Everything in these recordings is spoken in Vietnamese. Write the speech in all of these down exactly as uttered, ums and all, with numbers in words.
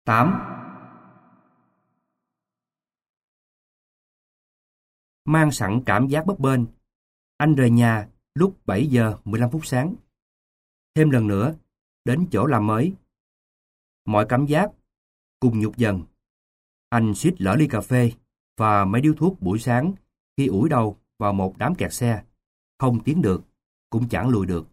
tám. Mang sẵn cảm giác bấp bênh, anh rời nhà lúc bảy giờ mười lăm phút sáng. Thêm lần nữa, đến chỗ làm mới. Mọi cảm giác cùng nhục dần. Anh suýt lỡ ly cà phê và mấy điếu thuốc buổi sáng khi ủi đầu vào một đám kẹt xe. Không tiến được, cũng chẳng lùi được.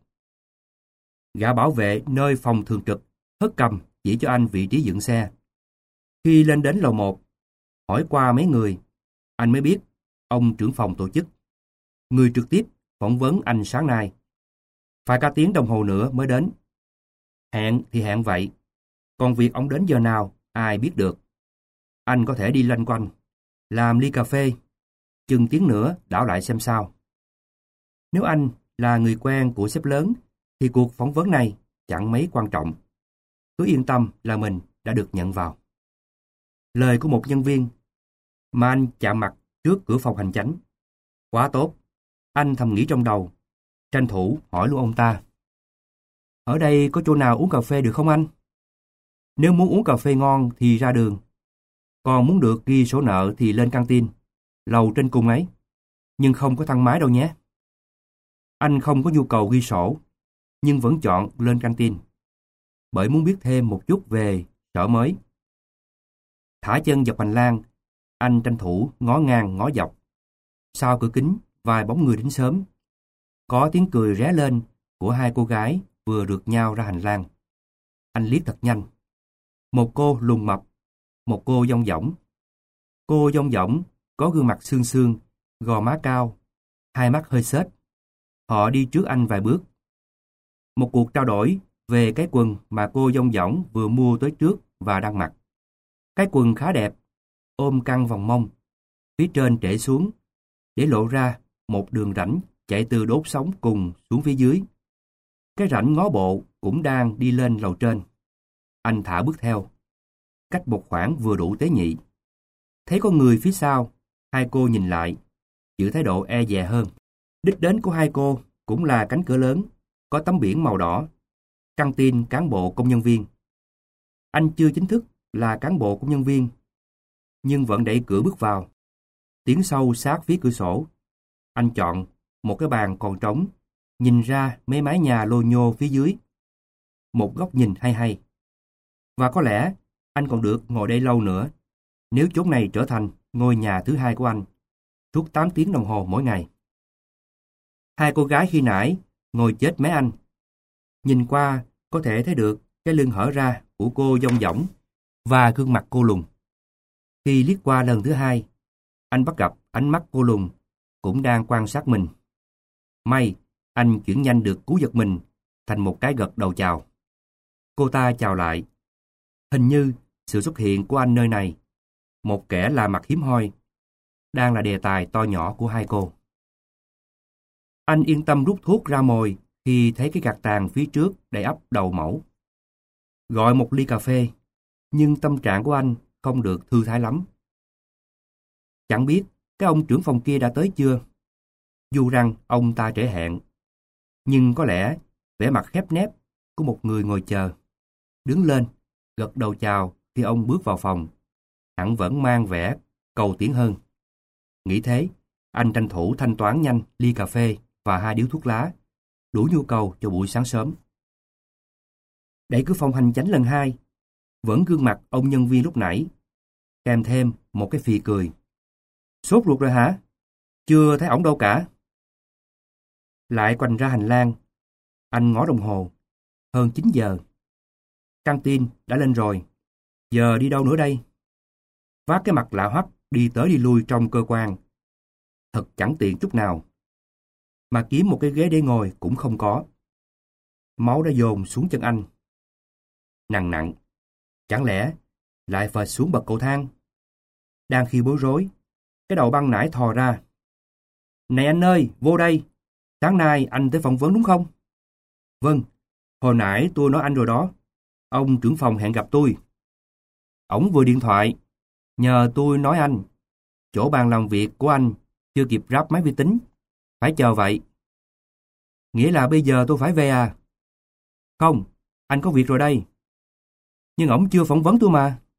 Gã bảo vệ nơi phòng thường trực hất cầm chỉ cho anh vị trí dựng xe. Khi lên đến lầu một, hỏi qua mấy người, anh mới biết ông trưởng phòng tổ chức. Người trực tiếp phỏng vấn anh sáng nay. Phải cả tiếng đồng hồ nữa mới đến. Hẹn thì hẹn vậy. Còn việc ông đến giờ nào, ai biết được. Anh có thể đi loanh quanh, làm ly cà phê, chừng tiếng nữa đảo lại xem sao. Nếu anh là người quen của sếp lớn, thì cuộc phỏng vấn này chẳng mấy quan trọng. Cứ yên tâm là mình đã được nhận vào. Lời của một nhân viên mà anh chạm mặt trước cửa phòng hành chánh. Quá tốt, anh thầm nghĩ trong đầu, tranh thủ hỏi luôn ông ta. Ở đây có chỗ nào uống cà phê được không anh? Nếu muốn uống cà phê ngon thì ra đường. Còn muốn được ghi sổ nợ thì lên căng tin, lầu trên cùng ấy. Nhưng không có thang máy đâu nhé. Anh không có nhu cầu ghi sổ, nhưng vẫn chọn lên căng tin. Bởi muốn biết thêm một chút về sở mới. Thả chân dọc hành lang, anh tranh thủ ngó ngang ngó dọc. Sau cửa kính, vài bóng người đến sớm. Có tiếng cười ré lên của hai cô gái vừa rượt nhau ra hành lang. Anh liếc thật nhanh. Một cô lùn mập, một cô dong dỏng. Cô dong dỏng có gương mặt xương xương, gò má cao, hai mắt hơi xếch. Họ đi trước anh vài bước. Một cuộc trao đổi về cái quần mà cô dong dỏng vừa mua tới trước và đang mặc. Cái quần khá đẹp, ôm căng vòng mông, phía trên trễ xuống, để lộ ra một đường rãnh chạy từ đốt sống cùng xuống phía dưới. Cái rãnh ngó bộ cũng đang đi lên lầu trên. Anh thả bước theo. Cách một khoảng vừa đủ tế nhị. Thấy có người phía sau, hai cô nhìn lại, giữ thái độ e dè hơn. Đích đến của hai cô cũng là cánh cửa lớn, có tấm biển màu đỏ, căng tin cán bộ công nhân viên. Anh chưa chính thức là cán bộ công nhân viên, nhưng vẫn đẩy cửa bước vào. Tiến sâu sát phía cửa sổ. Anh chọn một cái bàn còn trống, nhìn ra mấy mái nhà lô nhô phía dưới. Một góc nhìn hay hay. Và có lẽ anh còn được ngồi đây lâu nữa, nếu chốn này trở thành ngôi nhà thứ hai của anh, suốt tám tiếng đồng hồ mỗi ngày. Hai cô gái khi nãy ngồi chết mé anh. Nhìn qua có thể thấy được cái lưng hở ra của cô dong dỏng và gương mặt cô lùn. Khi liếc qua lần thứ hai, anh bắt gặp ánh mắt cô lùn cũng đang quan sát mình. May, anh chuyển nhanh được cú giật mình thành một cái gật đầu chào. Cô ta chào lại. Hình như sự xuất hiện của anh nơi này, một kẻ lạ mặt hiếm hoi, đang là đề tài to nhỏ của hai cô. Anh yên tâm rút thuốc ra mồi khi thấy cái gạt tàn phía trước đầy ắp đầu mẫu. Gọi một ly cà phê, nhưng tâm trạng của anh không được thư thái lắm. Chẳng biết cái ông trưởng phòng kia đã tới chưa? Dù rằng ông ta trễ hẹn, nhưng có lẽ vẻ mặt khép nép của một người ngồi chờ, đứng lên, gật đầu chào khi ông bước vào phòng, hẳn vẫn mang vẻ cầu tiến hơn. Nghĩ thế, anh tranh thủ thanh toán nhanh ly cà phê và hai điếu thuốc lá, đủ nhu cầu cho buổi sáng sớm. Đẩy cửa phòng hành chánh lần hai, vẫn gương mặt ông nhân viên lúc nãy, kèm thêm một cái phì cười. Sốt ruột rồi hả? Chưa thấy ổng đâu cả. Lại quanh ra hành lang, anh ngó đồng hồ, hơn chín giờ. Căng tin đã lên rồi, giờ đi đâu nữa đây? Vác cái mặt lạ hoắc đi tới đi lui trong cơ quan, thật chẳng tiện chút nào. Mà kiếm một cái ghế để ngồi cũng không có. Máu đã dồn xuống chân anh. Nặng nặng, chẳng lẽ lại phệt xuống bậc cầu thang? Đang khi bối rối, cái đầu băng nải thò ra. Này anh ơi, vô đây. Sáng nay anh tới phỏng vấn đúng không? Vâng, hồi nãy tôi nói anh rồi đó. Ông trưởng phòng hẹn gặp tôi. Ổng vừa điện thoại, nhờ tôi nói anh. Chỗ bàn làm việc của anh chưa kịp ráp máy vi tính. Phải chờ vậy. Nghĩa là bây giờ tôi phải về à? Không, anh có việc rồi đây. Nhưng ổng chưa phỏng vấn tôi mà.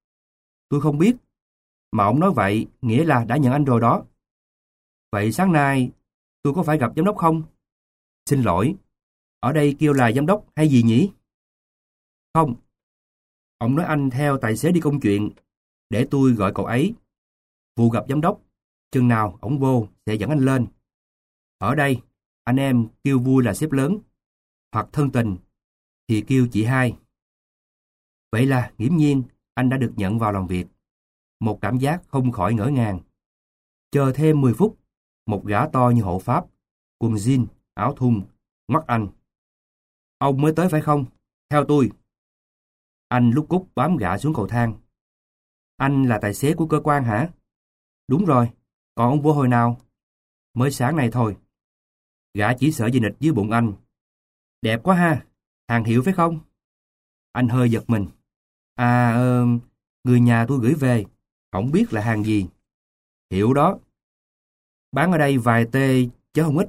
tôi không biết. Mà ông nói vậy, nghĩa là đã nhận anh rồi đó. Vậy sáng nay, tôi có phải gặp giám đốc không? Xin lỗi, ở đây kêu là giám đốc hay gì nhỉ? Không, ông nói anh theo tài xế đi công chuyện, để tôi gọi cậu ấy. Vụ gặp giám đốc, chừng nào ổng vô sẽ dẫn anh lên. Ở đây, anh em kêu vui là sếp lớn, hoặc thân tình thì kêu chị hai. Vậy là nghiễm nhiên anh đã được nhận vào làm việc. Một cảm giác không khỏi ngỡ ngàng. Chờ thêm mười phút, một gã to như hộ pháp, quần jean, áo thun, ngoắt anh. Ông mới tới phải không? Theo tôi. Anh lúc cúc bám gã xuống cầu thang. Anh là tài xế của cơ quan hả? Đúng rồi, còn ông vô hồi nào? Mới sáng nay thôi. Gã chỉ sợ dây nịch dưới bụng anh. Đẹp quá ha, hàng hiệu phải không? Anh hơi giật mình. À, ờ, người nhà tôi gửi về, không biết là hàng gì. Hiệu đó. Bán ở đây vài tê chứ không ít.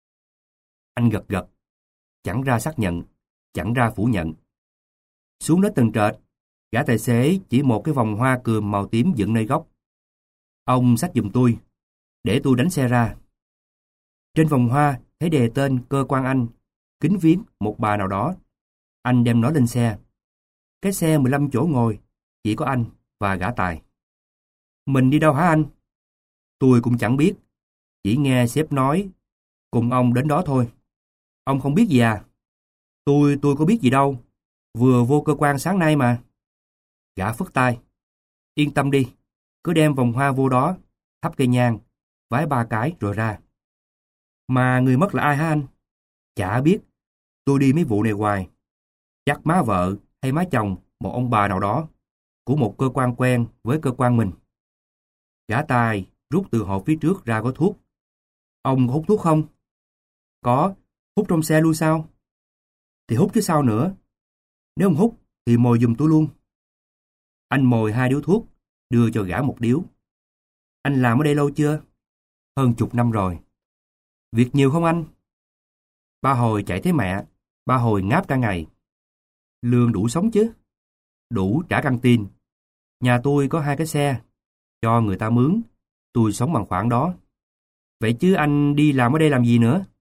Anh gật gật. Chẳng ra xác nhận, chẳng ra phủ nhận. Xuống đến tầng trệt, gã tài xế chỉ một cái vòng hoa cườm màu tím dựng nơi góc. Ông xách giùm tôi, để tôi đánh xe ra. Trên vòng hoa thấy đề tên cơ quan anh, kính viếng một bà nào đó. Anh đem nó lên xe. Cái xe mười lăm chỗ ngồi, chỉ có anh và gã tài. Mình đi đâu hả anh? Tôi cũng chẳng biết, chỉ nghe sếp nói, cùng ông đến đó thôi. Ông không biết gì à? Tôi, tôi có biết gì đâu, vừa vô cơ quan sáng nay mà. Gã phất tay. Yên tâm đi, cứ đem vòng hoa vô đó, thắp cây nhang, vái ba cái rồi ra. Mà người mất là ai hả anh? Chả biết, tôi đi mấy vụ này hoài. Chắc má vợ hay má chồng một ông bà nào đó, của một cơ quan quen với cơ quan mình. Gã tài rút từ hộp phía trước ra gói thuốc. Ông có hút thuốc không? Có, hút trong xe luôn sao? Thì hút chứ sao nữa. Nếu ông hút thì mồi giùm tôi luôn. Anh mồi hai điếu thuốc, đưa cho gã một điếu. Anh làm ở đây lâu chưa? Hơn chục năm rồi. Việc nhiều không anh? Ba hồi chạy thấy mẹ, ba hồi ngáp cả ngày. Lương đủ sống chứ? Đủ trả căng tin. Nhà tôi có hai cái xe, cho người ta mướn, tôi sống bằng khoản đó. Vậy chứ anh đi làm ở đây làm gì nữa?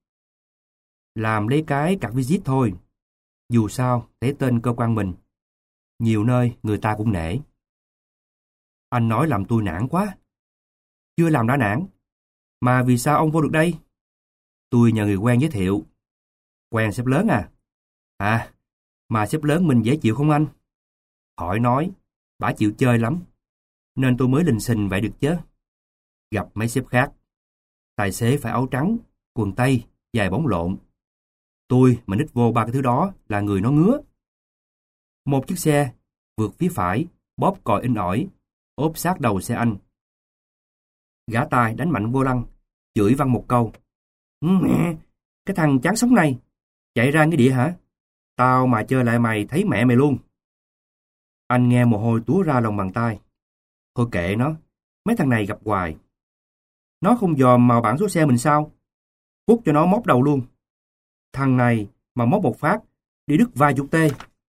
Làm lấy cái card visit thôi. Dù sao, thấy tên cơ quan mình. Nhiều nơi người ta cũng nể. Anh nói làm tôi nản quá. Chưa làm đã nản. Mà vì sao ông vô được đây? Tôi nhờ người quen giới thiệu. Quen sếp lớn à? À, mà sếp lớn mình dễ chịu không anh? Khỏi nói, bả chịu chơi lắm. Nên tôi mới lình xình vậy được chứ. Gặp mấy sếp khác, tài xế phải áo trắng, quần tây, giày bóng lộn. Tôi mà nít vô ba cái thứ đó là người nó ngứa. Một chiếc xe, vượt phía phải, bóp còi inh ỏi, ốp sát đầu xe anh. Gã tài đánh mạnh vô lăng, chửi văng một câu. Mẹ, cái thằng chán sống này, chạy ra cái địa hả? Tao mà chơi lại mày thấy mẹ mày luôn. Anh nghe mồ hôi túa ra lòng bàn tay. Thôi kệ nó, mấy thằng này gặp hoài. Nó không dòm màu bảng số xe mình sao? Quất cho nó móc đầu luôn. Thằng này mà móc một phát, đi đứt vài chục tê.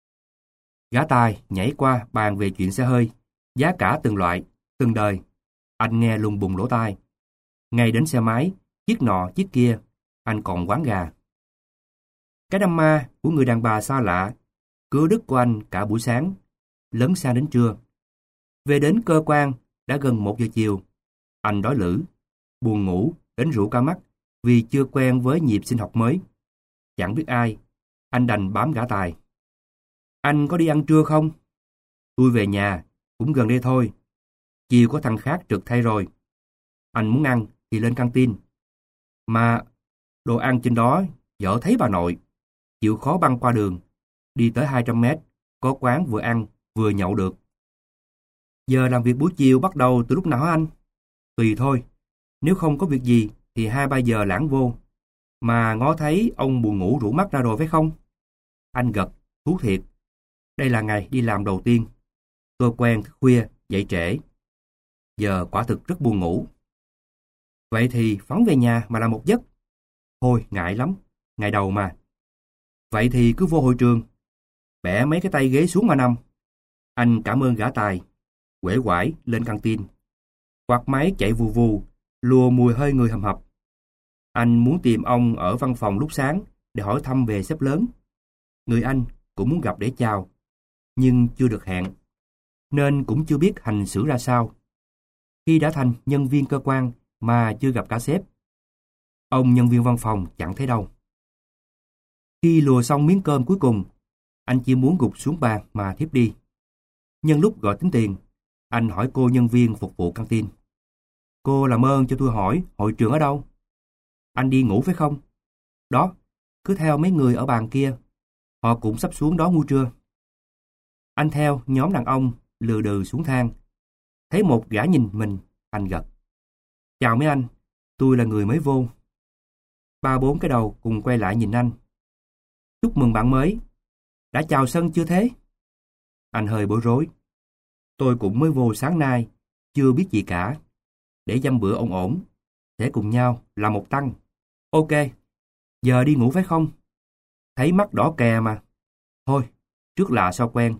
Gã tài nhảy qua bàn về chuyện xe hơi, giá cả từng loại, từng đời. Anh nghe lùng bùng lỗ tai. Ngay đến xe máy, chiếc nọ chiếc kia, anh còn quán gà. Cái đam ma của người đàn bà xa lạ, cưa đứt của anh cả buổi sáng, lấn sang đến trưa. Về đến cơ quan, đã gần một giờ chiều. Anh đói lử, buồn ngủ, đến rủ cả mắt, vì chưa quen với nhịp sinh học mới. Chẳng biết ai, anh đành bám gã tài. Anh có đi ăn trưa không? Tôi về nhà, cũng gần đây thôi. Chiều có thằng khác trực thay rồi. Anh muốn ăn thì lên căng tin. Mà đồ ăn trên đó dở thấy bà nội. Chịu khó băng qua đường, đi tới hai trăm mét, có quán vừa ăn vừa nhậu được. Giờ làm việc buổi chiều bắt đầu từ lúc nào hả anh? Tùy thôi, nếu không có việc gì thì hai ba giờ lãng vô. Mà ngó thấy ông buồn ngủ rũ mắt ra rồi phải không? Anh gật, thú thiệt. Đây là ngày đi làm đầu tiên. Tôi quen thức khuya, dậy trễ. Giờ quả thực rất buồn ngủ. Vậy thì phóng về nhà mà làm một giấc. Thôi ngại lắm, ngày đầu mà. Vậy thì cứ vô hội trường, bẻ mấy cái tay ghế xuống mà nằm. Anh cảm ơn gã tài. uể oải lên căng tin. Quạt máy chạy vù vù, lùa mùi hơi người hầm hập. Anh muốn tìm ông ở văn phòng lúc sáng để hỏi thăm về sếp lớn. Người anh cũng muốn gặp để chào, nhưng chưa được hẹn, nên cũng chưa biết hành xử ra sao. Khi đã thành nhân viên cơ quan mà chưa gặp cả sếp, ông nhân viên văn phòng chẳng thấy đâu. Khi lùa xong miếng cơm cuối cùng, anh chỉ muốn gục xuống bàn mà thiếp đi. Nhân lúc gọi tính tiền, anh hỏi cô nhân viên phục vụ căng tin: "Cô làm ơn cho tôi hỏi hội trưởng ở đâu?" "Anh đi ngủ phải không?" "Đó, cứ theo mấy người ở bàn kia, họ cũng sắp xuống đó ngủ trưa." Anh theo nhóm đàn ông lừ đừ xuống thang. Thấy một gã nhìn mình, anh gật: "Chào mấy anh, tôi là người mới vô." Ba bốn cái đầu cùng quay lại nhìn anh: "Chúc mừng bạn mới. Đã chào sân chưa thế?" Anh hơi bối rối: "Tôi cũng mới vô sáng nay, chưa biết gì cả. Để dăm bữa ổn ổn, sẽ cùng nhau làm một tăng." "Ok, giờ đi ngủ phải không? Thấy mắt đỏ kè mà. Thôi, trước lạ sau quen.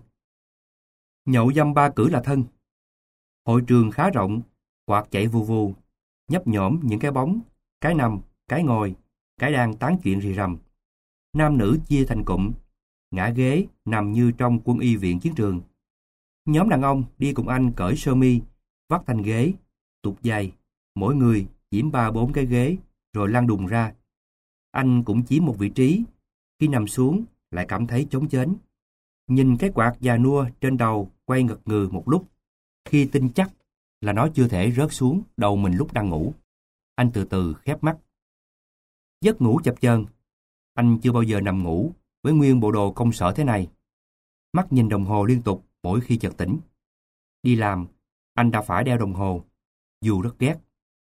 Nhậu dăm ba cử là thân." Hội trường khá rộng, quạt chạy vù vù, nhấp nhổm những cái bóng, cái nằm, cái ngồi, cái đang tán chuyện rì rầm. Nam nữ chia thành cụm, ngả ghế nằm như trong quân y viện chiến trường. Nhóm đàn ông đi cùng anh cởi sơ mi, vắt thành ghế, tụt giày, mỗi người chiếm ba bốn cái ghế, rồi lăn đùng ra. Anh cũng chiếm một vị trí, khi nằm xuống lại cảm thấy trống chếnh. Nhìn cái quạt già nua trên đầu quay ngật ngừ một lúc, khi tin chắc là nó chưa thể rớt xuống đầu mình lúc đang ngủ. Anh từ từ khép mắt. Giấc ngủ chập chờn. Anh chưa bao giờ nằm ngủ với nguyên bộ đồ công sở thế này. Mắt nhìn đồng hồ liên tục mỗi khi chợt tỉnh. Đi làm, anh đã phải đeo đồng hồ, dù rất ghét.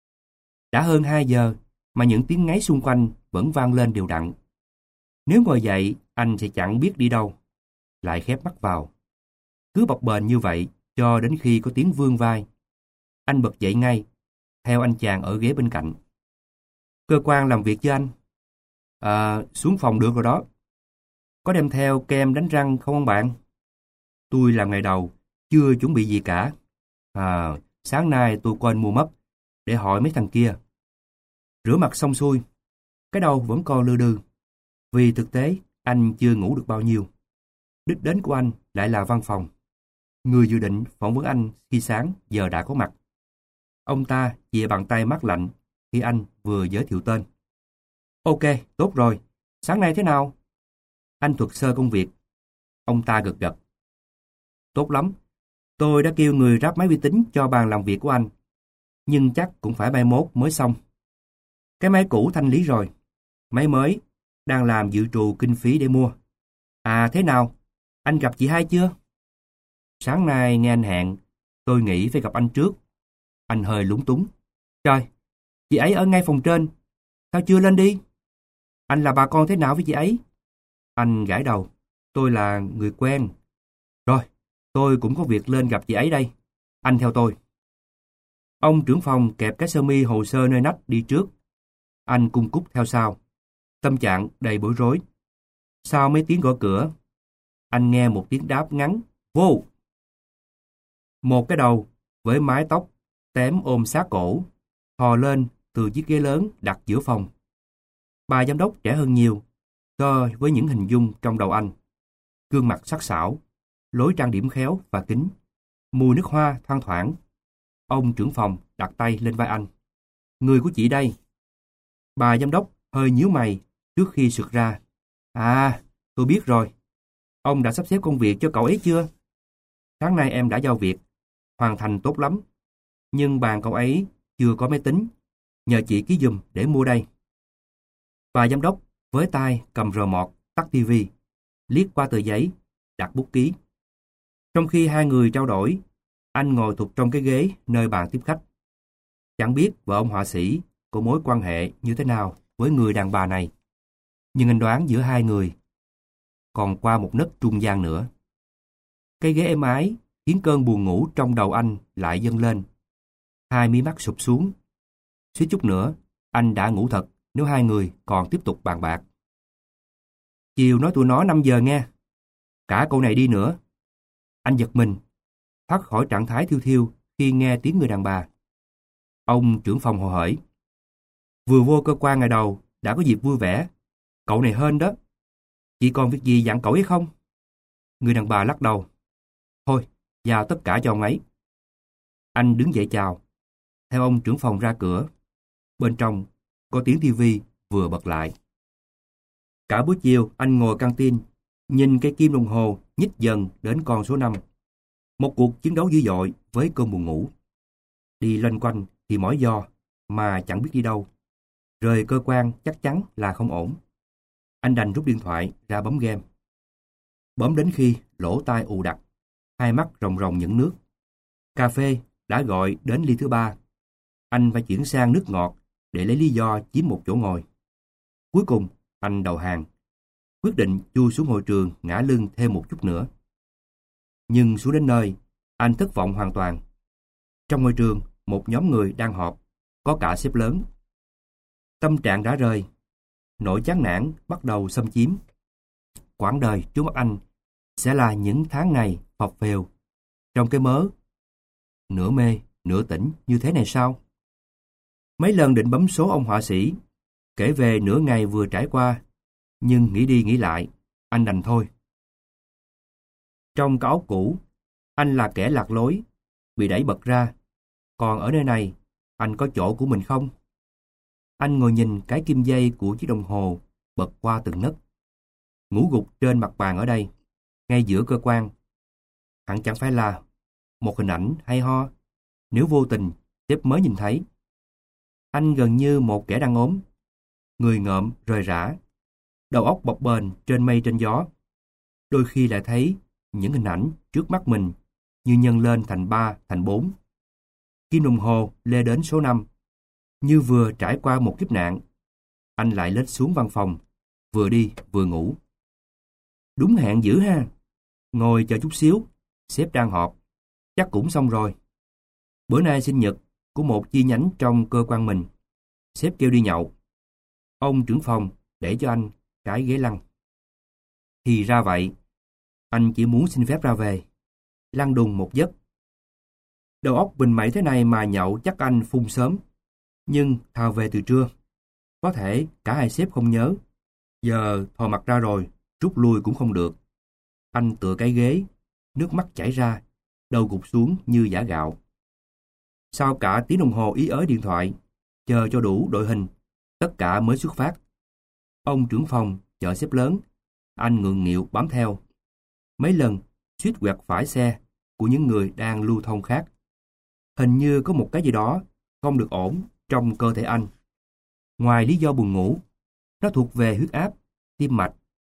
Đã hơn hai giờ mà những tiếng ngáy xung quanh vẫn vang lên đều đặn. Nếu ngồi dậy, anh sẽ chẳng biết đi đâu. Lại khép mắt vào. Cứ bập bềnh như vậy cho đến khi có tiếng vươn vai. Anh bật dậy ngay, theo anh chàng ở ghế bên cạnh. "Cơ quan làm việc với anh." "À, xuống phòng được rồi đó." "Có đem theo kem đánh răng không ông bạn?" "Tôi làm ngày đầu, chưa chuẩn bị gì cả. À, sáng nay tôi quên mua mấp, để hỏi mấy thằng kia." Rửa mặt xong xuôi, cái đầu vẫn còn lừ đừ. Vì thực tế, anh chưa ngủ được bao nhiêu. Đích đến của anh lại là văn phòng. Người dự định phỏng vấn anh khi sáng giờ đã có mặt. Ông ta chìa bàn tay mát lạnh khi anh vừa giới thiệu tên. "Ok, tốt rồi. Sáng nay thế nào?" Anh thuật sơ công việc. Ông ta gật gật. "Tốt lắm. Tôi đã kêu người ráp máy vi tính cho bàn làm việc của anh. Nhưng chắc cũng phải mai mốt mới xong. Cái máy cũ thanh lý rồi. Máy mới đang làm dự trù kinh phí để mua. À thế nào? Anh gặp chị hai chưa?" "Sáng nay nghe anh hẹn, tôi nghĩ phải gặp anh trước." Anh hơi lúng túng. "Trời, chị ấy ở ngay phòng trên. Sao chưa lên đi?" "Anh là bà con thế nào với chị ấy?" Anh gãi đầu. "Tôi là người quen." "Rồi, tôi cũng có việc lên gặp chị ấy đây. Anh theo tôi." Ông trưởng phòng kẹp cái sơ mi hồ sơ nơi nách đi trước. Anh cung cúc theo sau. Tâm trạng đầy bối rối. Sau mấy tiếng gõ cửa, anh nghe một tiếng đáp ngắn: "Vô!" Một cái đầu với mái tóc tém ôm sát cổ thò lên từ chiếc ghế lớn đặt giữa phòng. Bà giám đốc trẻ hơn nhiều so với những hình dung trong đầu anh. Gương mặt sắc sảo, lối trang điểm khéo và kính, mùi nước hoa thoang thoảng. Ông trưởng phòng đặt tay lên vai anh. "Người của chị đây." Bà giám đốc hơi nhíu mày trước khi sực ra. "À, tôi biết rồi. Ông đã sắp xếp công việc cho cậu ấy chưa?" "Sáng nay em đã giao việc, hoàn thành tốt lắm. Nhưng bàn cậu ấy chưa có máy tính, nhờ chị ký giùm để mua đây." Bà giám đốc với tay cầm remote tắt tivi, liếc qua tờ giấy, đặt bút ký. Trong khi hai người trao đổi, anh ngồi thụt trong cái ghế nơi bàn tiếp khách. Chẳng biết vợ ông họa sĩ có mối quan hệ như thế nào với người đàn bà này. Nhưng anh đoán giữa hai người còn qua một nấc trung gian nữa. Cái ghế êm ái khiến cơn buồn ngủ trong đầu anh lại dâng lên. Hai mí mắt sụp xuống. Suýt chút nữa, anh đã ngủ thật nếu hai người còn tiếp tục bàn bạc. "Chiều nói tụi nó năm giờ nghe." "Cả câu này đi nữa." Anh giật mình. thoát khỏi trạng thái thiêu thiêu khi nghe tiếng người đàn bà. Ông trưởng phòng hồ hởi. Vừa vô cơ quan ngày đầu, đã có dịp vui vẻ. Cậu này hên đó. Chị còn việc gì dặn cậu ấy không? Người đàn bà lắc đầu. Thôi, giao tất cả cho ông ấy. Anh đứng dậy chào. Theo ông trưởng phòng ra cửa. Bên trong, có tiếng tivi vừa bật lại. Cả buổi chiều, anh ngồi căng tin, nhìn cái kim đồng hồ nhích dần đến con số năm. Một cuộc chiến đấu dữ dội với cơn buồn ngủ. Đi loanh quanh thì mỏi giò, mà chẳng biết đi đâu. Rời cơ quan chắc chắn là không ổn. Anh đành rút điện thoại ra bấm game. Bấm đến khi lỗ tai ù đặc, hai mắt ròng ròng những nước. Cà phê đã gọi đến ly thứ ba. Anh phải chuyển sang nước ngọt để lấy lý do chiếm một chỗ ngồi. Cuối cùng, anh đầu hàng. Quyết định chui xuống hội trường ngã lưng thêm một chút nữa. Nhưng xuống đến nơi, anh thất vọng hoàn toàn. Trong hội trường, một nhóm người đang họp, có cả sếp lớn. Tâm trạng đã rơi, nỗi chán nản bắt đầu xâm chiếm. Quãng đời trước mắt anh sẽ là những tháng ngày phập phều trong cái mớ nửa mê, nửa tỉnh như thế này sao? Mấy lần định bấm số ông họa sĩ, kể về nửa ngày vừa trải qua, nhưng nghĩ đi nghĩ lại, anh đành thôi. Trong cái áo cũ, anh là kẻ lạc lối, bị đẩy bật ra. Còn ở nơi này, anh có chỗ của mình không? Anh ngồi nhìn cái kim dây của chiếc đồng hồ bật qua từng nấc. Ngủ gục trên mặt bàn ở đây, ngay giữa cơ quan. Hẳn chẳng phải là một hình ảnh hay ho, nếu vô tình sếp mới nhìn thấy. Anh gần như một kẻ đang ốm, người ngợm rời rã, đầu óc bập bềnh trên mây trên gió. Đôi khi lại thấy những hình ảnh trước mắt mình như nhân lên thành ba, thành bốn. Kim đồng hồ lê đến số năm, như vừa trải qua một kiếp nạn. Anh lại lết xuống văn phòng, vừa đi vừa ngủ. Đúng hẹn dữ ha. Ngồi chờ chút xíu, sếp đang họp, chắc cũng xong rồi. Bữa nay sinh nhật của một chi nhánh trong cơ quan mình. Sếp kêu đi nhậu. Ông trưởng phòng để cho anh cái ghế lăn. Thì ra vậy, anh chỉ muốn xin phép ra về, lăn đùng một giấc. Đầu óc bình mẩy thế này mà nhậu chắc anh phun sớm. Nhưng thao về từ trưa. Có thể cả hai sếp không nhớ. Giờ thò mặt ra rồi, rút lui cũng không được. Anh tựa cái ghế, nước mắt chảy ra, đầu gục xuống như giã gạo. Sau cả tiếng đồng hồ ý ới điện thoại, chờ cho đủ đội hình, tất cả mới xuất phát. Ông trưởng phòng chở sếp lớn, anh ngượng nghịu bám theo. Mấy lần suýt quẹt phải xe của những người đang lưu thông khác. Hình như có một cái gì đó không được ổn trong cơ thể anh. Ngoài lý do buồn ngủ, nó thuộc về huyết áp, tim mạch.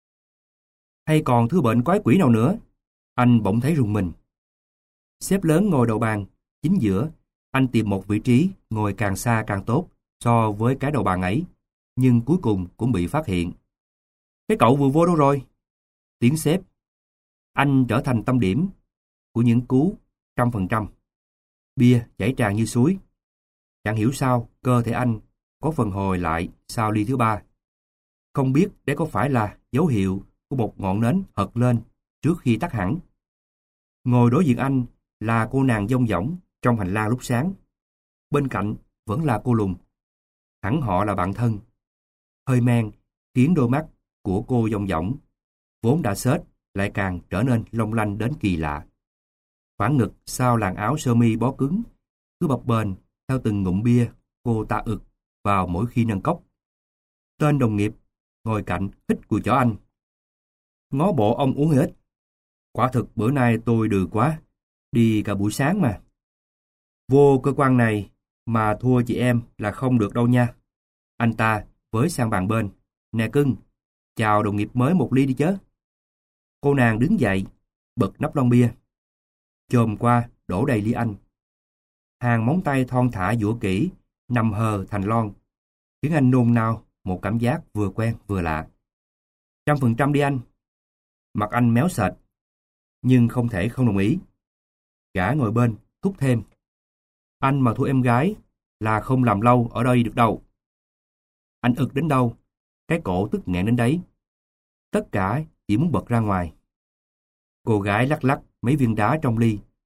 Hay còn thứ bệnh quái quỷ nào nữa? Anh bỗng thấy rùng mình. Sếp lớn ngồi đầu bàn, chính giữa. Anh tìm một vị trí ngồi càng xa càng tốt so với cái đầu bàn ấy, nhưng cuối cùng cũng bị phát hiện. Cái cậu vừa vô đâu rồi? Tiếng sếp. Anh trở thành tâm điểm của những cú trăm phần trăm. Bia chảy tràn như suối. Chẳng hiểu sao cơ thể anh có phần hồi lại sau ly thứ ba. Không biết đấy có phải là dấu hiệu của một ngọn nến hật lên trước khi tắt hẳn. Ngồi đối diện anh là cô nàng dong dỏng trong hành lang lúc sáng. Bên cạnh vẫn là cô lùn. Hẳn họ là bạn thân. Hơi men khiến đôi mắt của cô dong dỏng, vốn đã xếch, lại càng trở nên long lanh đến kỳ lạ. Khoảng ngực sau làn áo sơ mi bó cứng, cứ bập bềnh theo từng ngụm bia cô ta ực vào mỗi khi nâng cốc. Tên đồng nghiệp ngồi cạnh hít cùi chó anh. Ngó bộ ông uống hơi ít. Quả thực bữa nay tôi đừ quá, đi cả buổi sáng mà. Vô cơ quan này mà thua chị em là không được đâu nha. Anh ta với sang bàn bên. Nè cưng, chào đồng nghiệp mới một ly đi chứ. Cô nàng đứng dậy, bật nắp lon bia. Chồm qua, đổ đầy ly anh. Hàng móng tay thon thả dũa kỹ, nằm hờ thành lon, khiến anh nôn nao một cảm giác vừa quen vừa lạ. Trăm phần trăm đi anh. Mặt anh méo sệt, nhưng không thể không đồng ý. Gã ngồi bên, thúc thêm. Anh mà thua em gái là không làm lâu ở đây được đâu. Anh ực đến đâu, cái cổ tức nghẹn đến đấy. Tất cả chỉ muốn bật ra ngoài. Cô gái lắc lắc mấy viên đá trong ly,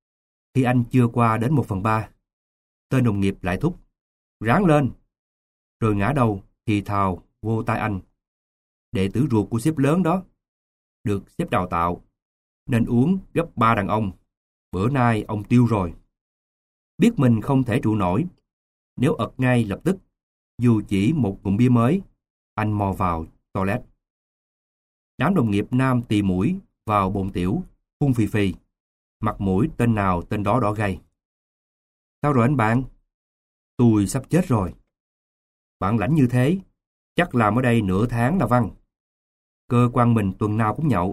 Khi anh chưa qua đến một phần ba, tên đồng nghiệp lại thúc, ráng lên, rồi ngã đầu thì thào vô tai anh. Đệ tử ruột của sếp lớn đó, được sếp đào tạo, nên uống gấp ba đàn ông. Bữa nay ông tiêu rồi. Biết mình không thể trụ nổi, nếu ật ngay lập tức, dù chỉ một ngụm bia mới, anh mò vào toilet. Đám đồng nghiệp nam tì mũi vào bồn tiểu, phun phì phì, mặt mũi tên nào tên đó đỏ gay. Sao rồi anh bạn? Tôi sắp chết rồi. Bạn lãnh như thế, chắc làm ở đây nửa tháng là văng. Cơ quan mình tuần nào cũng nhậu.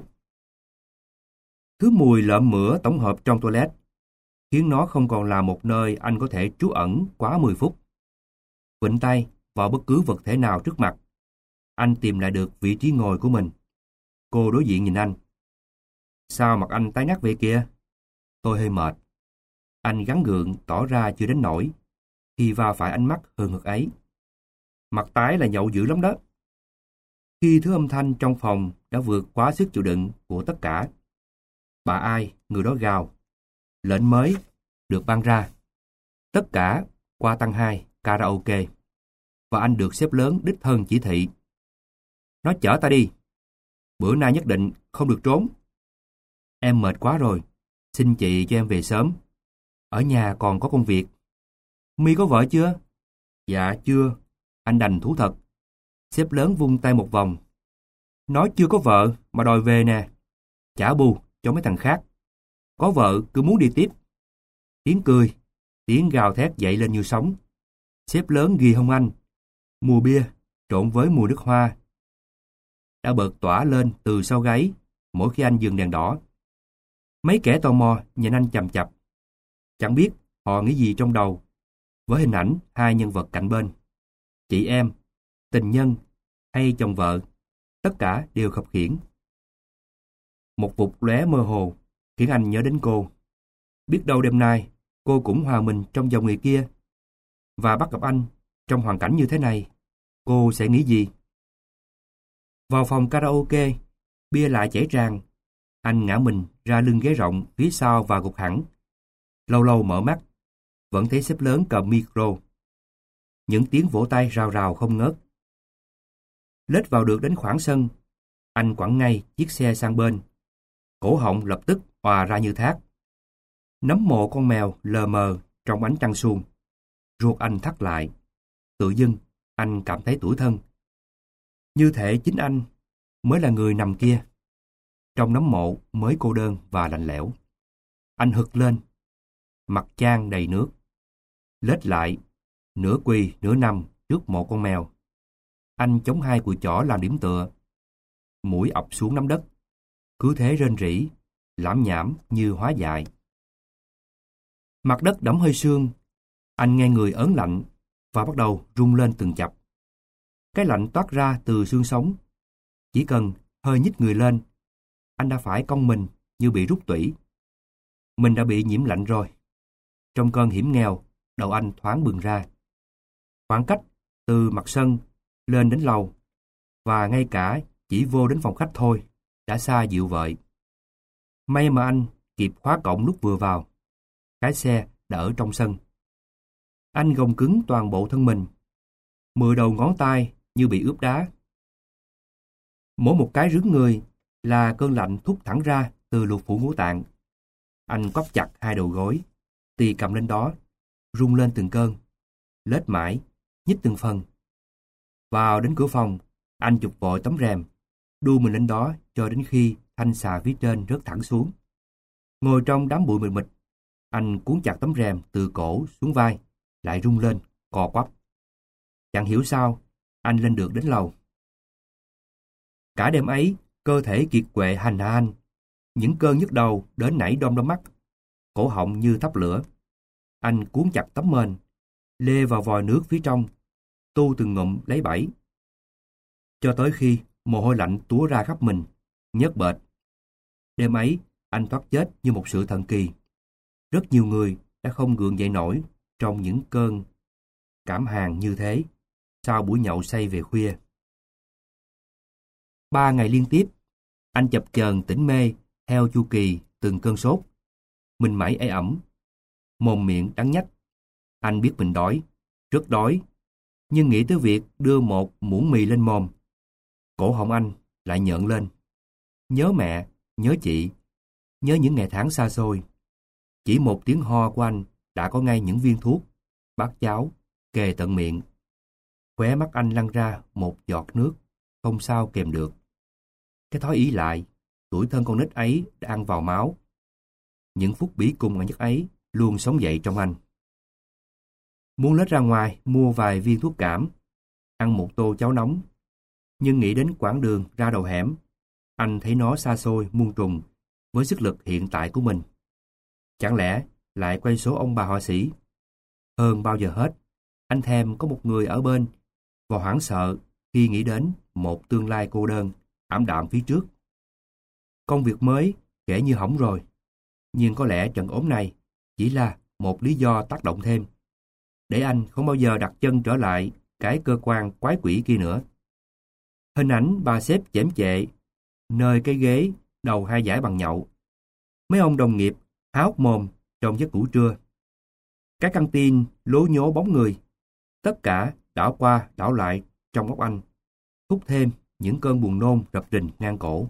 Thứ mùi lợm mửa tổng hợp trong toilet khiến nó không còn là một nơi anh có thể trú ẩn quá mười phút. Vịnh tay vào bất cứ vật thể nào trước mặt, anh tìm lại được vị trí ngồi của mình. Cô đối diện nhìn anh. Sao mặt anh tái ngắt vậy kìa? Tôi hơi mệt. Anh gắng gượng tỏ ra chưa đến nỗi khi va phải ánh mắt hừng hực ấy. Mặt tái là nhậu dữ lắm đó. Khi thứ âm thanh trong phòng đã vượt quá sức chịu đựng của tất cả, bà ai, người đó gào. Lệnh mới được ban ra. Tất cả qua tăng hai karaoke. Và anh được sếp lớn đích thân chỉ thị. Nó chở ta đi. Bữa nay nhất định không được trốn. Em mệt quá rồi. Xin chị cho em về sớm. Ở nhà còn có công việc. My có vợ chưa? Dạ chưa. Anh đành thú thật. Sếp lớn vung tay một vòng. Nói chưa có vợ mà đòi về nè. Trả bù cho mấy thằng khác. Có vợ cứ muốn đi tiếp. Tiếng cười, tiếng gào thét dậy lên như sóng. Sếp lớn ghi hông anh. Mùa bia trộn với mùa nước hoa đã bợt tỏa lên từ sau gáy mỗi khi anh dừng đèn đỏ. Mấy kẻ tò mò nhìn anh chằm chằm. Chẳng biết họ nghĩ gì trong đầu với hình ảnh hai nhân vật cạnh bên. Chị em, tình nhân hay chồng vợ, tất cả đều khập khiễng. Một vụt lóe mơ hồ khiến anh nhớ đến cô. Biết đâu đêm nay cô cũng hòa mình trong dòng người kia, và bắt gặp anh trong hoàn cảnh như thế này, cô sẽ nghĩ gì? Vào phòng karaoke, bia lại chảy tràn. Anh ngã mình ra lưng ghế rộng phía sau và gục hẳn. Lâu lâu mở mắt, vẫn thấy sếp lớn cầm micro. Những tiếng vỗ tay rào rào không ngớt. Lết vào được đến khoảng sân, anh quẳng ngay chiếc xe sang bên. Cổ họng lập tức òa ra như thác. Nấm mộ con mèo lờ mờ trong ánh trăng suông. Ruột anh thắt lại. Tự dưng anh cảm thấy tủi thân. Như thể chính anh mới là người nằm kia, trong nấm mộ mới cô đơn và lạnh lẽo. Anh hực lên, mặt chan đầy nước, lết lại, nửa quỳ nửa nằm trước mộ con mèo. Anh chống hai cùi chỏ làm điểm tựa, mũi ập xuống nắm đất, cứ thế rên rỉ, lãm nhảm như hóa dại. Mặt đất đẫm hơi sương, anh nghe người ớn lạnh và bắt đầu rung lên từng chập. Cái lạnh toát ra từ xương sống. Chỉ cần hơi nhích người lên, anh đã phải cong mình như bị rút tủy. Mình đã bị nhiễm lạnh rồi. Trong cơn hiểm nghèo, đầu anh thoáng bừng ra. Khoảng cách từ mặt sân lên đến lầu, và ngay cả chỉ vô đến phòng khách thôi, đã xa dịu vợi. May mà anh kịp khóa cổng lúc vừa vào. Cái xe đã ở trong sân. Anh gồng cứng toàn bộ thân mình. Mười đầu ngón tay như bị ướp đá. Mỗi một cái rướn người là cơn lạnh thúc thẳng ra từ lục phủ ngũ tạng. Anh quắp chặt hai đầu gối, tì cầm lên đó, rung lên từng cơn, lết mãi, nhích từng phần. Vào đến cửa phòng, anh chụp vội tấm rèm, đu mình lên đó cho đến khi thanh xà phía trên rớt thẳng xuống. Ngồi trong đám bụi mịt mịt, anh cuốn chặt tấm rèm từ cổ xuống vai, lại rung lên, co quắp. Chẳng hiểu sao, anh lên được đến lầu. Cả đêm ấy, cơ thể kiệt quệ hành hạ anh. Những cơn nhức đầu đến nảy đom đóm mắt, cổ họng như thắp lửa. Anh cuốn chặt tấm mền, lê vào vòi nước phía trong, tu từng ngụm lấy bẫy. Cho tới khi mồ hôi lạnh túa ra khắp mình, nhớt bệt. Đêm ấy, anh thoát chết như một sự thần kỳ. Rất nhiều người đã không gượng dậy nổi trong những cơn cảm hàn như thế, sau buổi nhậu say về khuya. Ba ngày liên tiếp, anh chập chờn tỉnh mê theo chu kỳ từng cơn sốt. Mình mẩy ê ẩm, Mồm miệng đắng nhách. Anh biết mình đói, rất đói, nhưng nghĩ tới việc đưa một muỗng mì lên mồm, cổ họng anh lại nhợn lên. Nhớ mẹ, nhớ chị, nhớ những ngày tháng xa xôi. Chỉ một tiếng ho của anh đã có ngay những viên thuốc, bát cháo, kề tận miệng. Khóe mắt anh lăn ra một giọt nước, không sao kèm được. Cái thói ỷ lại, tuổi thân con nít ấy đã ăn vào máu. Những phút bỉ cùng ở nhất ấy luôn sống dậy trong anh. Muốn lết ra ngoài mua vài viên thuốc cảm, ăn một tô cháo nóng. Nhưng nghĩ đến quãng đường ra đầu hẻm, anh thấy nó xa xôi muôn trùng với sức lực hiện tại của mình. Chẳng lẽ lại quay số ông bà họa sĩ? Hơn bao giờ hết, anh thèm có một người ở bên và hoảng sợ khi nghĩ đến một tương lai cô đơn, ảm đạm phía trước. Công việc mới kể như hỏng rồi, nhưng có lẽ trận ốm này chỉ là một lý do tác động thêm, để anh không bao giờ đặt chân trở lại cái cơ quan quái quỷ kia nữa. Hình ảnh bà sếp chễm chệ, nơi cái ghế đầu hai dải bằng nhậu. Mấy ông đồng nghiệp há hốc mồm trong giấc ngủ trưa. Cái căng tin lố nhố bóng người, tất cả đảo qua đảo lại trong óc anh, thúc thêm những cơn buồn nôn rập rình ngang cổ.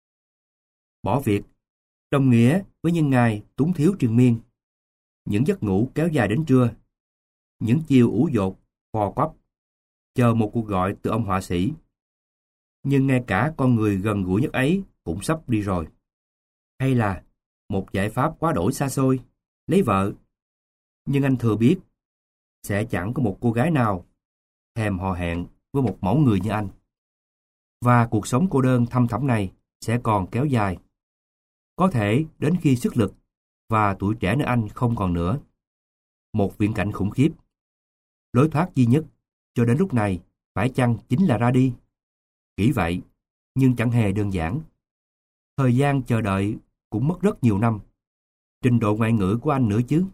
Bỏ việc đồng nghĩa với những ngày túng thiếu triền miên, những giấc ngủ kéo dài đến trưa, những chiều ủ dột, phò quắp, chờ một cuộc gọi từ ông họa sĩ. Nhưng ngay cả con người gần gũi nhất ấy cũng sắp đi rồi. Hay là một giải pháp quá đổi xa xôi, lấy vợ. Nhưng anh thừa biết, sẽ chẳng có một cô gái nào thèm hò hẹn với một mẫu người như anh. Và cuộc sống cô đơn thăm thẳm này sẽ còn kéo dài. Có thể đến khi sức lực và tuổi trẻ nơi anh không còn nữa. Một viễn cảnh khủng khiếp. Lối thoát duy nhất cho đến lúc này phải chăng chính là ra đi? Nghĩ vậy, nhưng chẳng hề đơn giản. Thời gian chờ đợi cũng mất rất nhiều năm. Trình độ ngoại ngữ của anh nữa chứ.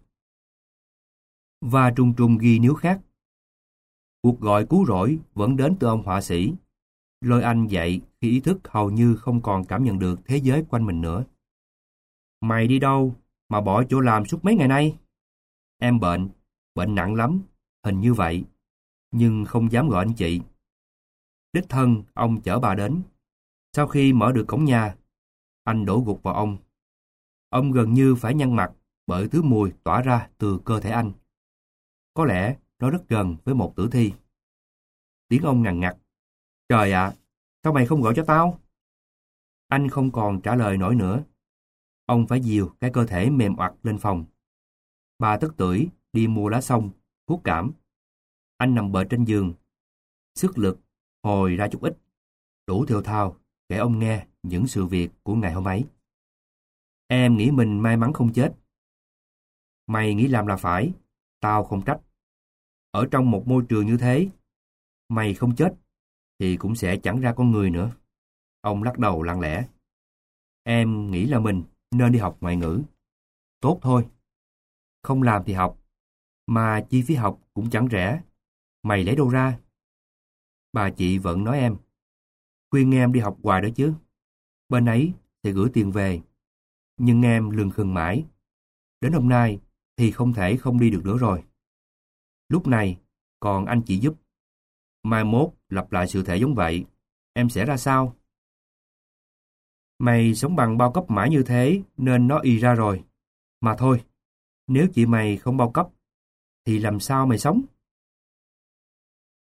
Và trùng trùng ghi níu khác. Cuộc gọi cứu rỗi vẫn đến từ ông họa sĩ, lôi anh dậy khi ý thức hầu như không còn cảm nhận được thế giới quanh mình nữa. Mày đi đâu mà bỏ chỗ làm suốt mấy ngày nay? Em bệnh, bệnh nặng lắm, hình như vậy, nhưng không dám gọi anh chị. Đích thân ông chở bà đến. Sau khi mở được cổng nhà, anh đổ gục vào ông. Ông gần như phải nhăn mặt bởi thứ mùi tỏa ra từ cơ thể anh. Có lẽ nó rất gần với một tử thi. Tiếng ông ngằn ngặt. Trời ạ, sao mày không gọi cho tao? Anh không còn trả lời nổi nữa. Ông phải dìu cái cơ thể mềm oặt lên phòng. Bà tức tưởi đi mua lá xông, thuốc cảm. Anh nằm bệt trên giường. Sức lực hồi ra chút ít. Đủ thều thào kể ông nghe những sự việc của ngày hôm ấy. Em nghĩ mình may mắn không chết. Mày nghĩ làm là phải, tao không trách. Ở trong một môi trường như thế, mày không chết thì cũng sẽ chẳng ra con người nữa. Ông lắc đầu lặng lẽ. Em nghĩ là mình nên đi học ngoại ngữ. Tốt thôi. Không làm thì học. Mà chi phí học cũng chẳng rẻ. Mày lấy đâu ra? Bà chị vẫn nói em. Khuyên em đi học hoài đó chứ. Bên ấy thì gửi tiền về. Nhưng em lừng khừng mãi. Đến hôm nay thì không thể không đi được nữa rồi. Lúc này còn anh chị giúp. Mai mốt lặp lại sự thể giống vậy, em sẽ ra sao? Mày sống bằng bao cấp mãi như thế nên nó ì ra rồi. Mà thôi, nếu chị mày không bao cấp, thì làm sao mày sống?